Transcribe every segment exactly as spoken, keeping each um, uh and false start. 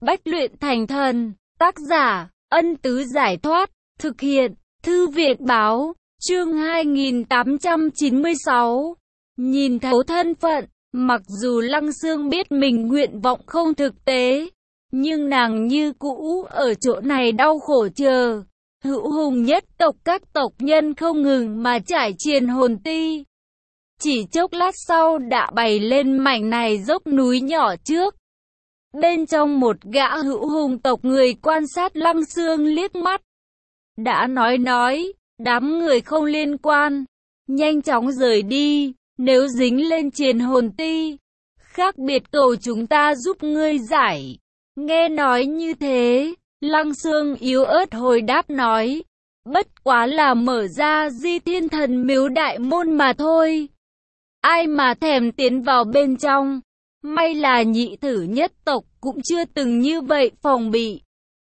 Bách luyện thành thần. Tác giả, Ân Tứ Giải Thoát. Thực hiện, Thư viện Báo. Chương hai nghìn tám trăm chín mươi sáu. Nhìn thấu thân phận. Mặc dù Lăng Xương biết mình nguyện vọng không thực tế, nhưng nàng như cũ ở chỗ này đau khổ chờ. Hữu hùng nhất tộc các tộc nhân không ngừng mà trải triền hồn ti. Chỉ chốc lát sau đã bày lên mảnh này dốc núi nhỏ trước. Bên trong một gã hữu hùng tộc người quan sát Lăng Xương liếc mắt. Đã nói nói, đám người không liên quan, nhanh chóng rời đi, nếu dính lên triền hồn ti, khác biệt cầu chúng ta giúp ngươi giải. Nghe nói như thế, Lăng Xương yếu ớt hồi đáp nói, bất quá là mở ra Di Thiên Thần Miếu đại môn mà thôi. Ai mà thèm tiến vào bên trong, may là nhị tử nhất tộc cũng chưa từng như vậy phòng bị.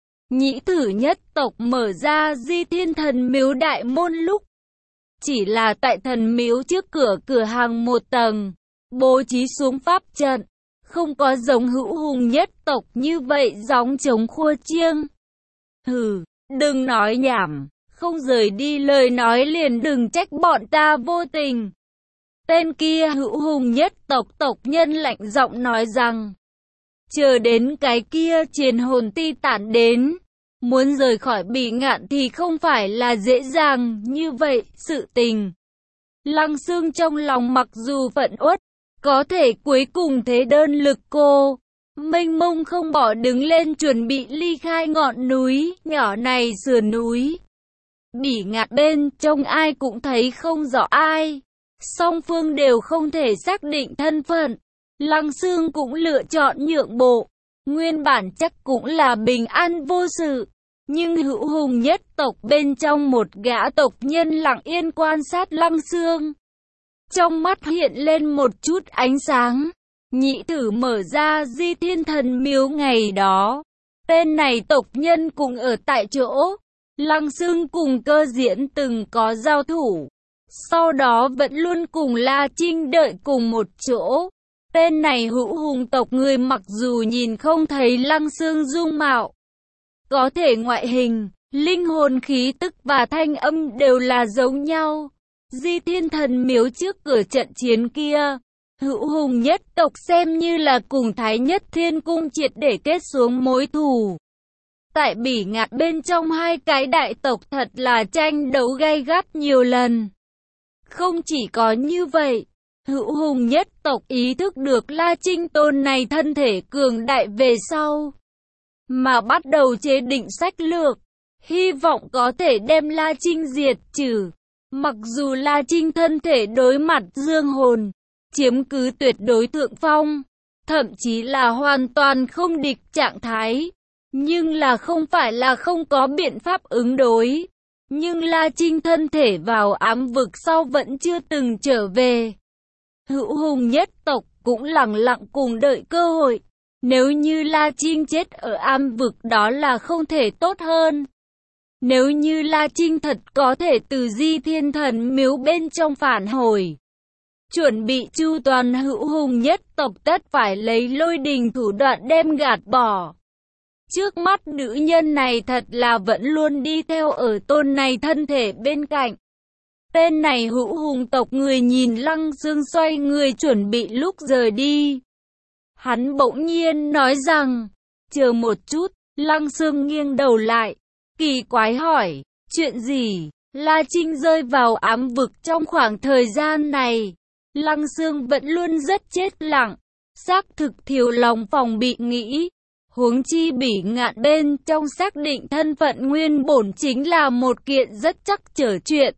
Nhị tử nhất tộc mở ra Di Thiên Thần Miếu đại môn lúc, chỉ là tại thần miếu trước cửa cửa hàng một tầng, bố trí xuống pháp trận, không có giống hữu hùng nhất tộc như vậy gióng trống khua chiêng. Hừ, đừng nói nhảm, không rời đi lời nói liền đừng trách bọn ta vô tình. Tên kia hữu hùng nhất tộc tộc nhân lạnh giọng nói rằng, chờ đến cái kia triền hồn ti tản đến, muốn rời khỏi Bỉ Ngạn thì không phải là dễ dàng như vậy sự tình. Lăng Xương trong lòng mặc dù phẫn uất, có thể cuối cùng thế đơn lực cô, mênh mông không bỏ đứng lên chuẩn bị ly khai ngọn núi nhỏ này sườn núi. Bỉ Ngạn bên trong ai cũng thấy không rõ ai, song phương đều không thể xác định thân phận. Lăng Xương cũng lựa chọn nhượng bộ, nguyên bản chắc cũng là bình an vô sự. Nhưng hữu hùng nhất tộc bên trong một gã tộc nhân lặng yên quan sát Lăng Xương. Trong mắt hiện lên một chút ánh sáng. Nhị tử mở ra Di Thiên Thần Miếu ngày đó, tên này tộc nhân cùng ở tại chỗ. Lăng Xương cùng Cơ Diễn từng có giao thủ, sau đó vẫn luôn cùng La Trinh đợi cùng một chỗ. Tên này hữu hùng tộc người mặc dù nhìn không thấy Lăng Xương dung mạo, có thể ngoại hình, linh hồn khí tức và thanh âm đều là giống nhau. Di Thiên Thần Miếu trước cửa trận chiến kia, hữu hùng nhất tộc xem như là cùng Thái Nhất Thiên Cung triệt để kết xuống mối thù. Tại Bỉ Ngạn bên trong hai cái đại tộc thật là tranh đấu gay gắt nhiều lần. Không chỉ có như vậy, hữu hùng nhất tộc ý thức được La Trinh Tôn này thân thể cường đại về sau, mà bắt đầu chế định sách lược, hy vọng có thể đem La Trinh diệt trừ. Mặc dù La Trinh thân thể đối mặt dương hồn, chiếm cứ tuyệt đối thượng phong, thậm chí là hoàn toàn không địch trạng thái, nhưng là không phải là không có biện pháp ứng đối. Nhưng La Trinh thân thể vào ám vực sau vẫn chưa từng trở về. Hữu hùng nhất tộc cũng lặng lặng cùng đợi cơ hội. Nếu như La Trinh chết ở ám vực đó là không thể tốt hơn. Nếu như La Trinh thật có thể từ Di Thiên Thần Miếu bên trong phản hồi, chuẩn bị chu toàn hữu hùng nhất tộc tất phải lấy lôi đình thủ đoạn đem gạt bỏ. Trước mắt nữ nhân này thật là vẫn luôn đi theo ở tôn này thân thể bên cạnh. Tên này hữu hùng tộc người nhìn Lăng Xương xoay người chuẩn bị lúc rời đi. Hắn bỗng nhiên nói rằng, chờ một chút. Lăng Xương nghiêng đầu lại, kỳ quái hỏi, chuyện gì? La Trinh rơi vào ám vực trong khoảng thời gian này. Lăng Xương vẫn luôn rất chết lặng, xác thực thiếu lòng phòng bị nghĩ. Huống chi Bỉ Ngạn bên trong xác định thân phận nguyên bổn chính là một kiện rất chắc trở chuyện.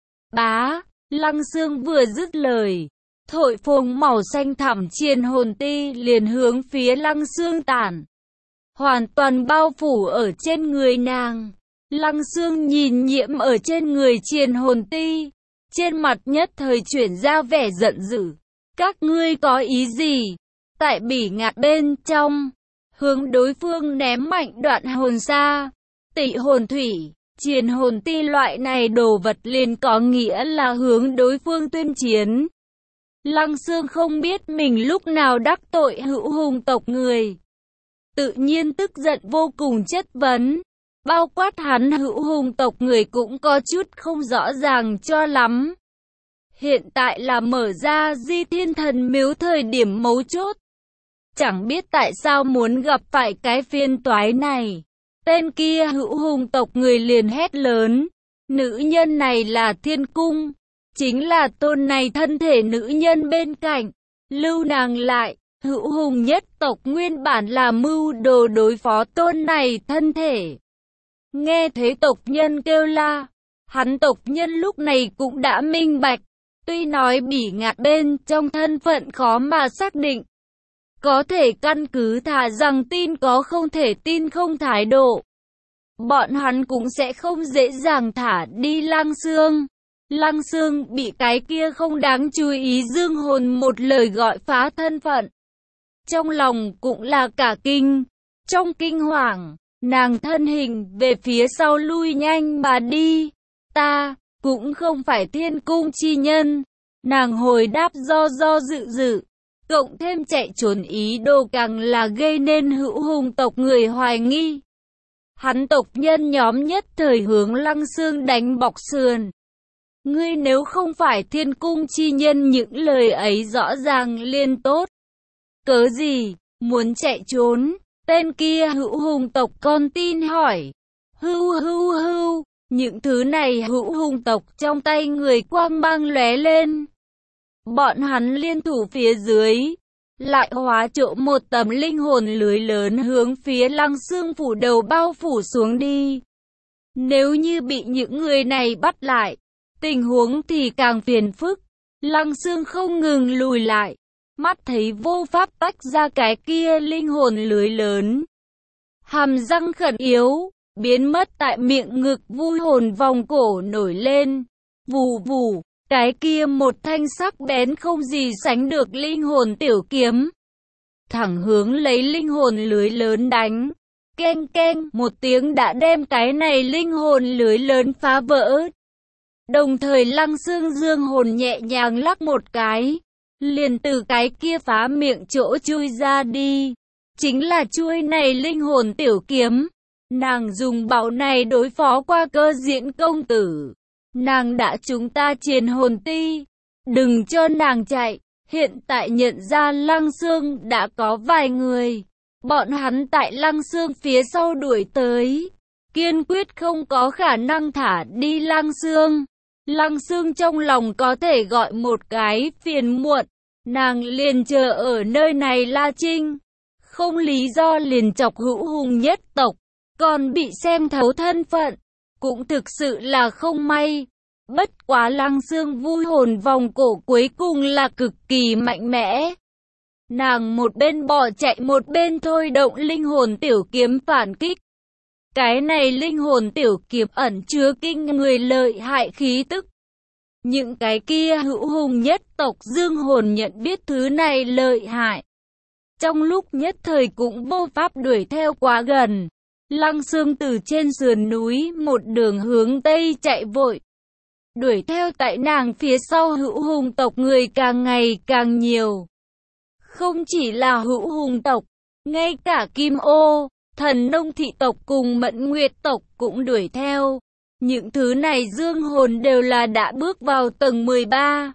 Bá, Lăng Xương vừa dứt lời, thổi phồng màu xanh thẳm triền hồn ti liền hướng phía Lăng Xương tản, hoàn toàn bao phủ ở trên người nàng. Lăng Xương nhìn nhiễm ở trên người triền hồn ti, trên mặt nhất thời chuyển ra vẻ giận dữ. Các ngươi có ý gì? Tại Bỉ Ngạn bên trong, hướng đối phương ném mạnh đoạn hồn xa, tị hồn thủy, triền hồn ti loại này đồ vật liền có nghĩa là hướng đối phương tuyên chiến. Lăng Xương không biết mình lúc nào đắc tội hữu hùng tộc người. tự nhiên tức giận vô cùng chất vấn. Bao quát hắn hữu hùng tộc người cũng có chút không rõ ràng cho lắm. Hiện tại là mở ra Di Thiên Thần Miếu thời điểm mấu chốt. Chẳng biết tại sao muốn gặp phải cái phiên toái này. Tên kia hữu hùng tộc người liền hét lớn. Nữ nhân này là Thiên Cung. Chính là tôn này thân thể nữ nhân bên cạnh. Lưu nàng lại. Hữu hùng nhất tộc nguyên bản là mưu đồ đối phó tôn này thân thể. Nghe thấy tộc nhân kêu la. Hắn tộc nhân lúc này cũng đã minh bạch. Tuy nói bỉ ngạn bên trong thân phận khó mà xác định. Có thể căn cứ thà rằng tin có không thể tin không thái độ. Bọn hắn cũng sẽ không dễ dàng thả đi Lăng Xương. Lăng Xương bị cái kia không đáng chú ý dương hồn một lời gọi phá thân phận. Trong lòng cũng là cả kinh. Trong kinh hoàng, nàng thân hình về phía sau lui nhanh mà đi. Ta cũng không phải Thiên Cung chi nhân. Nàng hồi đáp do do dự dự. Cộng thêm chạy trốn ý đồ càng là gây nên hữu hùng tộc người hoài nghi. Hắn tộc nhân nhóm nhất thời hướng Lăng Xương đánh bọc sườn. Ngươi nếu không phải Thiên Cung chi nhân những lời ấy rõ ràng liên tốt. Cớ gì, muốn chạy trốn? Tên kia hữu hùng tộc con tin hỏi. Hưu hưu hưu, những thứ này hữu hùng tộc trong tay người quang mang lóe lên. Bọn hắn liên thủ phía dưới, lại hóa trộm một tấm linh hồn lưới lớn hướng phía Lăng Xương phủ đầu bao phủ xuống đi. Nếu như bị những người này bắt lại, tình huống thì càng phiền phức. Lăng Xương không ngừng lùi lại, mắt thấy vô pháp tách ra cái kia linh hồn lưới lớn. Hàm răng khẩn yếu, biến mất tại miệng ngực vui hồn vòng cổ nổi lên. Vù vù. Cái kia một thanh sắc bén không gì sánh được linh hồn tiểu kiếm. Thẳng hướng lấy linh hồn lưới lớn đánh. Keng keng một tiếng đã đem cái này linh hồn lưới lớn phá vỡ. Đồng thời Lăng Xương dương hồn nhẹ nhàng lắc một cái. Liền từ cái kia phá miệng chỗ chui ra đi. Chính là chuôi này linh hồn tiểu kiếm. Nàng dùng bảo này đối phó qua Cơ Diễn công tử. Nàng đã chúng ta triền hồn ti. Đừng cho nàng chạy. Hiện tại nhận ra Lăng Xương đã có vài người. Bọn hắn tại Lăng Xương phía sau đuổi tới. Kiên quyết không có khả năng thả đi Lăng Xương. Lăng Xương trong lòng có thể gọi một cái phiền muộn. Nàng liền chờ ở nơi này La Trinh. Không lý do liền chọc hữu hùng nhất tộc. Còn bị xem thấu thân phận. Cũng thực sự là không may. Bất quá Lăng Xương vui hồn vòng cổ cuối cùng là cực kỳ mạnh mẽ. Nàng một bên bỏ chạy một bên thôi động linh hồn tiểu kiếm phản kích. Cái này linh hồn tiểu kiếm ẩn chứa kinh người lợi hại khí tức. Những cái kia hữu hùng nhất tộc dương hồn nhận biết thứ này lợi hại. Trong lúc nhất thời cũng vô pháp đuổi theo quá gần. Lăng Xương từ trên sườn núi một đường hướng tây chạy vội. Đuổi theo tại nàng phía sau hữu hùng tộc người càng ngày càng nhiều. Không chỉ là hữu hùng tộc, ngay cả Kim Ô, Thần Nông thị tộc cùng Mẫn Nguyệt tộc cũng đuổi theo. Những thứ này dương hồn đều là đã bước vào tầng mười ba.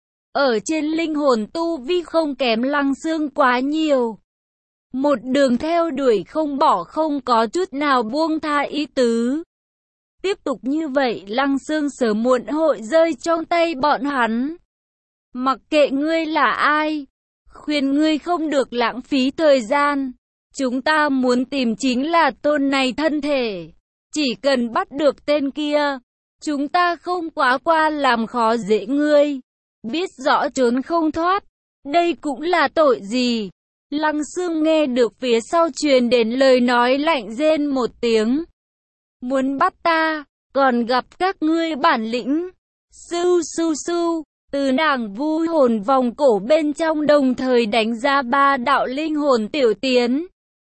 Ở trên linh hồn tu vi không kém Lăng Xương quá nhiều. Một đường theo đuổi không bỏ không có chút nào buông tha ý tứ. Tiếp tục như vậy Lăng Xương sớm muộn hội rơi trong tay bọn hắn. Mặc kệ ngươi là ai, khuyên ngươi không được lãng phí thời gian. Chúng ta muốn tìm chính là tôn này thân thể. Chỉ cần bắt được tên kia, chúng ta không quá qua làm khó dễ ngươi. Biết rõ trốn không thoát, đây cũng là tội gì. Lăng Xương nghe được phía sau truyền đến lời nói lạnh rên một tiếng. Muốn bắt ta, còn gặp các ngươi bản lĩnh. Su su su, từ nàng vui hồn vòng cổ bên trong đồng thời đánh ra ba đạo linh hồn tiểu tiến.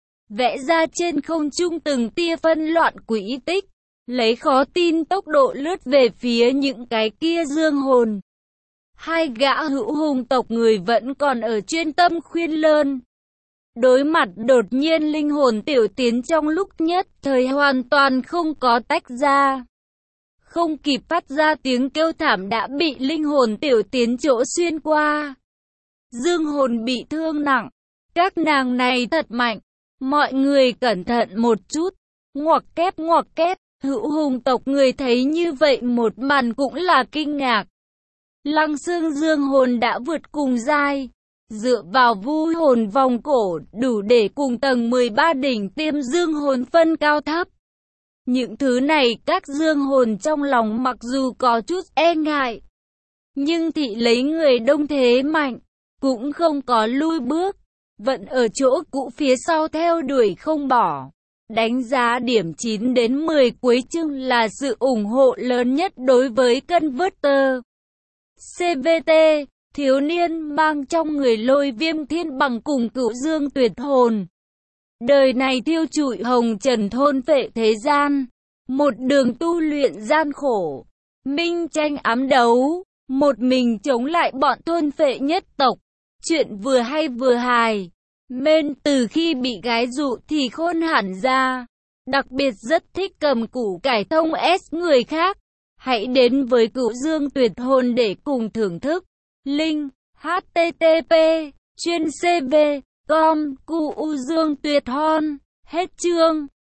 Vẽ ra trên không trung từng tia phân loạn quỹ tích, lấy khó tin tốc độ lướt về phía những cái kia dương hồn. Hai gã hữu hùng tộc người vẫn còn ở chuyên tâm khuyên lơn. Đối mặt đột nhiên linh hồn tiểu tiến trong lúc nhất thời hoàn toàn không có tách ra. Không kịp phát ra tiếng kêu thảm đã bị linh hồn tiểu tiến chỗ xuyên qua. Dương hồn bị thương nặng. Các nàng này thật mạnh. Mọi người cẩn thận một chút. Ngoặc kép ngoặc kép. Hữu hùng tộc người thấy như vậy một màn cũng là kinh ngạc. Lăng xương dương hồn đã vượt cùng giai. Dựa vào vu hồn vòng cổ đủ để cùng tầng mười ba đỉnh tiêm dương hồn phân cao thấp. Những thứ này các dương hồn trong lòng mặc dù có chút e ngại. Nhưng thị lấy người đông thế mạnh. Cũng không có lui bước. Vẫn ở chỗ cũ phía sau theo đuổi không bỏ. Đánh giá điểm chín đến mười cuối chương là sự ủng hộ lớn nhất đối với Converter. xê vê tê, thiếu niên mang trong người lôi viêm thiên bằng cùng cửu dương tuyệt hồn. Đời này thiêu trụi hồng trần thôn phệ thế gian. Một đường tu luyện gian khổ. Minh tranh ám đấu. Một mình chống lại bọn thôn phệ nhất tộc. Chuyện vừa hay vừa hài. Mên từ khi bị gái dụ thì khôn hẳn ra. Đặc biệt rất thích cầm củ cải thông S người khác. Hãy đến với cửu dương tuyệt hồn để cùng thưởng thức. Link h t t p chuyên c v com cu u dương tuyệt hon. Hết chương.